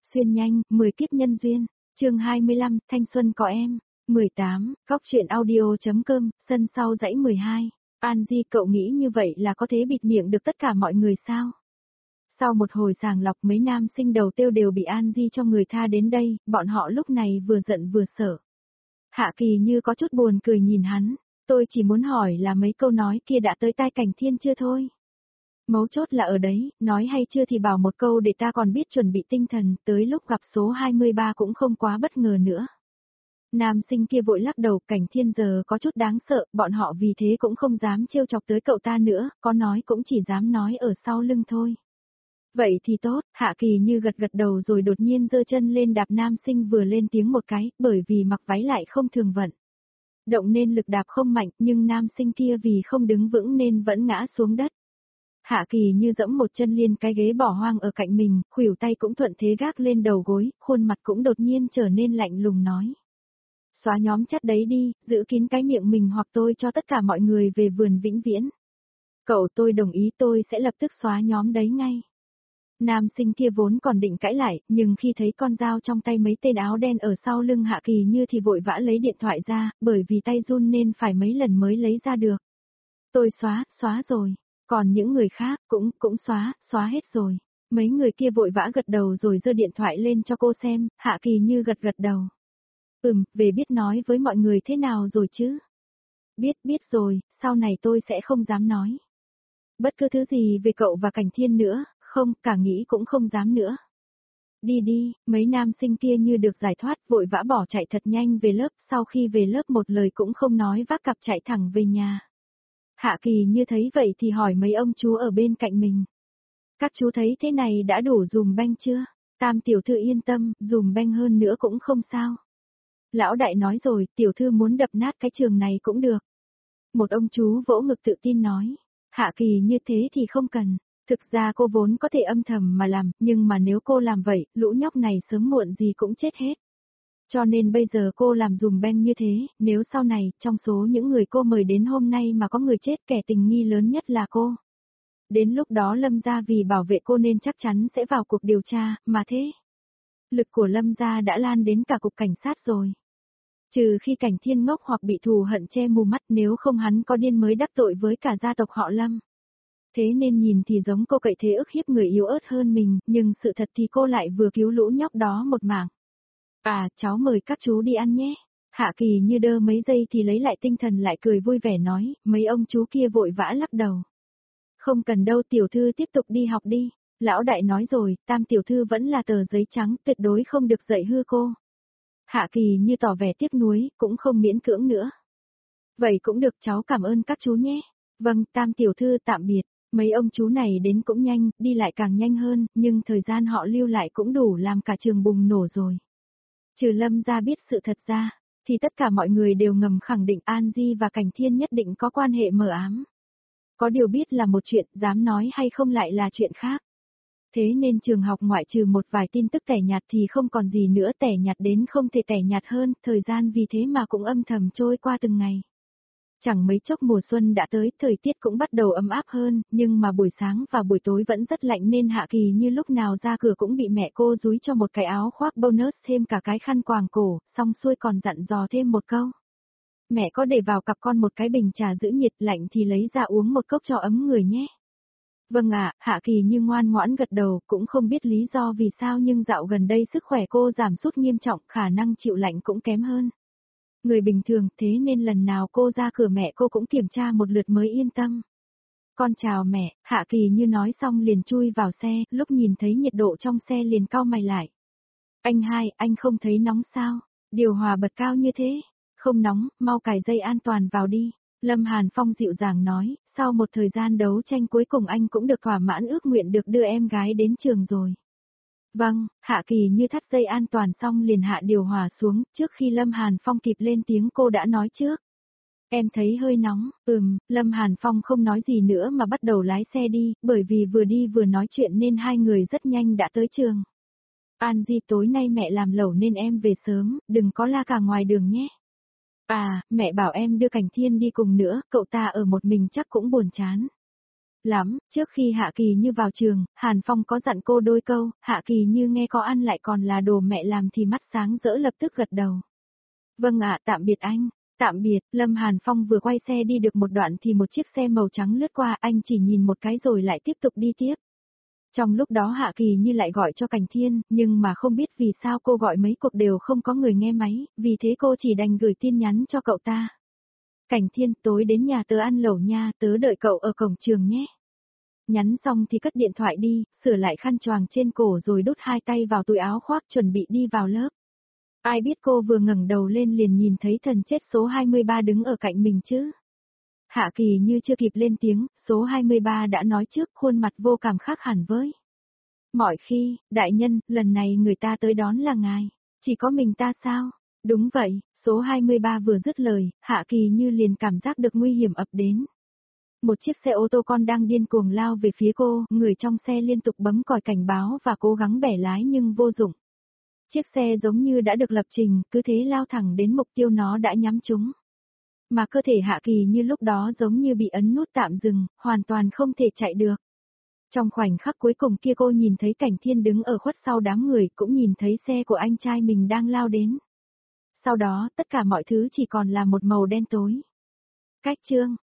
xuyên nhanh, 10 kiếp nhân duyên, chương 25, thanh xuân có em, 18, góc truyện audio.com, sân sau dãy 12, Angie cậu nghĩ như vậy là có thể bịt miệng được tất cả mọi người sao? Sau một hồi sàng lọc mấy nam sinh đầu tiêu đều bị Angie cho người tha đến đây, bọn họ lúc này vừa giận vừa sợ. Hạ Kỳ như có chút buồn cười nhìn hắn, tôi chỉ muốn hỏi là mấy câu nói kia đã tới tai Cảnh Thiên chưa thôi. Mấu chốt là ở đấy, nói hay chưa thì bảo một câu để ta còn biết chuẩn bị tinh thần, tới lúc gặp số 23 cũng không quá bất ngờ nữa. Nam sinh kia vội lắc đầu, Cảnh Thiên giờ có chút đáng sợ, bọn họ vì thế cũng không dám trêu chọc tới cậu ta nữa, có nói cũng chỉ dám nói ở sau lưng thôi. Vậy thì tốt, Hạ Kỳ như gật gật đầu rồi đột nhiên giơ chân lên đạp nam sinh vừa lên tiếng một cái, bởi vì mặc váy lại không thường vận. Động nên lực đạp không mạnh, nhưng nam sinh kia vì không đứng vững nên vẫn ngã xuống đất. Hạ Kỳ như dẫm một chân liên cái ghế bỏ hoang ở cạnh mình, khuỷu tay cũng thuận thế gác lên đầu gối, khuôn mặt cũng đột nhiên trở nên lạnh lùng nói. Xóa nhóm chat đấy đi, giữ kín cái miệng mình hoặc tôi cho tất cả mọi người về vườn vĩnh viễn. Cậu tôi đồng ý tôi sẽ lập tức xóa nhóm đấy ngay. Nam sinh kia vốn còn định cãi lại, nhưng khi thấy con dao trong tay mấy tên áo đen ở sau lưng Hạ Kỳ như thì vội vã lấy điện thoại ra, bởi vì tay run nên phải mấy lần mới lấy ra được. Tôi xóa rồi. Còn những người khác cũng xóa hết rồi. Mấy người kia vội vã gật đầu rồi giơ điện thoại lên cho cô xem, Hạ Kỳ như gật đầu. Về biết nói với mọi người thế nào rồi chứ? Biết rồi, sau này tôi sẽ không dám nói. Bất cứ thứ gì về cậu và Cảnh Thiên nữa, không, cả nghĩ cũng không dám nữa. Đi, mấy nam sinh kia như được giải thoát vội vã bỏ chạy thật nhanh về lớp, sau khi về lớp một lời cũng không nói vác cặp chạy thẳng về nhà. Hạ Kỳ như thấy vậy thì hỏi mấy ông chú ở bên cạnh mình. Các chú thấy thế này đã đủ dùm beng chưa? Tam tiểu thư yên tâm, dùm beng hơn nữa cũng không sao. Lão đại nói rồi, tiểu thư muốn đập nát cái trường này cũng được. Một ông chú vỗ ngực tự tin nói. Hạ Kỳ như thế thì không cần. Thực ra cô vốn có thể âm thầm mà làm, nhưng mà nếu cô làm vậy, lũ nhóc này sớm muộn gì cũng chết hết. Cho nên bây giờ cô làm dùm beng như thế, nếu sau này, trong số những người cô mời đến hôm nay mà có người chết kẻ tình nghi lớn nhất là cô. Đến lúc đó Lâm gia vì bảo vệ cô nên chắc chắn sẽ vào cuộc điều tra, mà thế. Lực của Lâm gia đã lan đến cả cục cảnh sát rồi. Trừ khi Cảnh Thiên ngốc hoặc bị thù hận che mù mắt, nếu không hắn có điên mới đắc tội với cả gia tộc họ Lâm. Thế nên nhìn thì giống cô cậy thế ức hiếp người yếu ớt hơn mình, nhưng sự thật thì cô lại vừa cứu lũ nhóc đó một mạng. Cháu mời các chú đi ăn nhé. Hạ Kỳ như đơ mấy giây thì lấy lại tinh thần lại cười vui vẻ nói, mấy ông chú kia vội vã lắc đầu. Không cần đâu, tiểu thư tiếp tục đi học đi. Lão đại nói rồi, tam tiểu thư vẫn là tờ giấy trắng, tuyệt đối không được dạy hư cô. Hạ Kỳ như tỏ vẻ tiếc nuối, cũng không miễn cưỡng nữa. Vậy cũng được, cháu cảm ơn các chú nhé. Vâng, tam tiểu thư tạm biệt. Mấy ông chú này đến cũng nhanh, đi lại càng nhanh hơn, nhưng thời gian họ lưu lại cũng đủ làm cả trường bùng nổ rồi. Trừ Lâm gia biết sự thật ra, thì tất cả mọi người đều ngầm khẳng định Angie và Cảnh Thiên nhất định có quan hệ mờ ám. Có điều biết là một chuyện, dám nói hay không lại là chuyện khác. Thế nên trường học ngoại trừ một vài tin tức tẻ nhạt thì không còn gì nữa, tẻ nhạt đến không thể tẻ nhạt hơn, thời gian vì thế mà cũng âm thầm trôi qua từng ngày. Chẳng mấy chốc mùa xuân đã tới, thời tiết cũng bắt đầu ấm áp hơn, nhưng mà buổi sáng và buổi tối vẫn rất lạnh nên Hạ Kỳ như lúc nào ra cửa cũng bị mẹ cô dúi cho một cái áo khoác bonus thêm cả cái khăn quàng cổ, xong xuôi còn dặn dò thêm một câu. Mẹ có để vào cặp con một cái bình trà giữ nhiệt, lạnh thì lấy ra uống một cốc cho ấm người nhé. Vâng ạ, Hạ Kỳ như ngoan ngoãn gật đầu, cũng không biết lý do vì sao nhưng dạo gần đây sức khỏe cô giảm sút nghiêm trọng, khả năng chịu lạnh cũng kém hơn. Người bình thường, thế nên lần nào cô ra cửa mẹ cô cũng kiểm tra một lượt mới yên tâm. Con chào mẹ, Hạ Kỳ như nói xong liền chui vào xe, lúc nhìn thấy nhiệt độ trong xe liền cau mày lại. Anh hai, anh không thấy nóng sao? Điều hòa bật cao như thế. Không nóng, mau cài dây an toàn vào đi. Lâm Hàn Phong dịu dàng nói, sau một thời gian đấu tranh cuối cùng anh cũng được thỏa mãn ước nguyện được đưa em gái đến trường rồi. Vâng, Hạ Kỳ như thắt dây an toàn xong liền hạ điều hòa xuống, trước khi Lâm Hàn Phong kịp lên tiếng cô đã nói trước. Em thấy hơi nóng, Lâm Hàn Phong không nói gì nữa mà bắt đầu lái xe đi, bởi vì vừa đi vừa nói chuyện nên hai người rất nhanh đã tới trường. Angie tối nay mẹ làm lẩu nên em về sớm, đừng có la cả ngoài đường nhé. Mẹ bảo em đưa Cảnh Thiên đi cùng nữa, cậu ta ở một mình chắc cũng buồn chán. lắm, trước khi Hạ Kỳ Như vào trường, Hàn Phong có dặn cô đôi câu, Hạ Kỳ Như nghe có ăn lại còn là đồ mẹ làm thì mắt sáng rỡ lập tức gật đầu. Vâng ạ, tạm biệt anh. Tạm biệt, Lâm Hàn Phong vừa quay xe đi được một đoạn thì một chiếc xe màu trắng lướt qua, anh chỉ nhìn một cái rồi lại tiếp tục đi tiếp. Trong lúc đó Hạ Kỳ Như lại gọi cho Cảnh Thiên, nhưng mà không biết vì sao cô gọi mấy cuộc đều không có người nghe máy, vì thế cô chỉ đành gửi tin nhắn cho cậu ta. Cảnh Thiên, tối đến nhà tớ ăn lẩu nha, tớ đợi cậu ở cổng trường nhé. Nhắn xong thì cất điện thoại đi, sửa lại khăn choàng trên cổ rồi đút hai tay vào túi áo khoác chuẩn bị đi vào lớp. Ai biết cô vừa ngẩng đầu lên liền nhìn thấy thần chết số 23 đứng ở cạnh mình chứ. Hạ Kỳ Như chưa kịp lên tiếng, số 23 đã nói trước, khuôn mặt vô cảm khác hẳn với mọi khi, đại nhân, lần này người ta tới đón là ngài. Chỉ có mình ta sao? Đúng vậy, số 23 vừa dứt lời, Hạ Kỳ Như liền cảm giác được nguy hiểm ập đến. Một chiếc xe ô tô con đang điên cuồng lao về phía cô, người trong xe liên tục bấm còi cảnh báo và cố gắng bẻ lái nhưng vô dụng. Chiếc xe giống như đã được lập trình, cứ thế lao thẳng đến mục tiêu nó đã nhắm trúng. Mà cơ thể Hạ Kỳ Như lúc đó giống như bị ấn nút tạm dừng, hoàn toàn không thể chạy được. Trong khoảnh khắc cuối cùng kia cô nhìn thấy Cảnh Thiên đứng ở khuất sau đám người, cũng nhìn thấy xe của anh trai mình đang lao đến. Sau đó, tất cả mọi thứ chỉ còn là một màu đen tối. Cách chương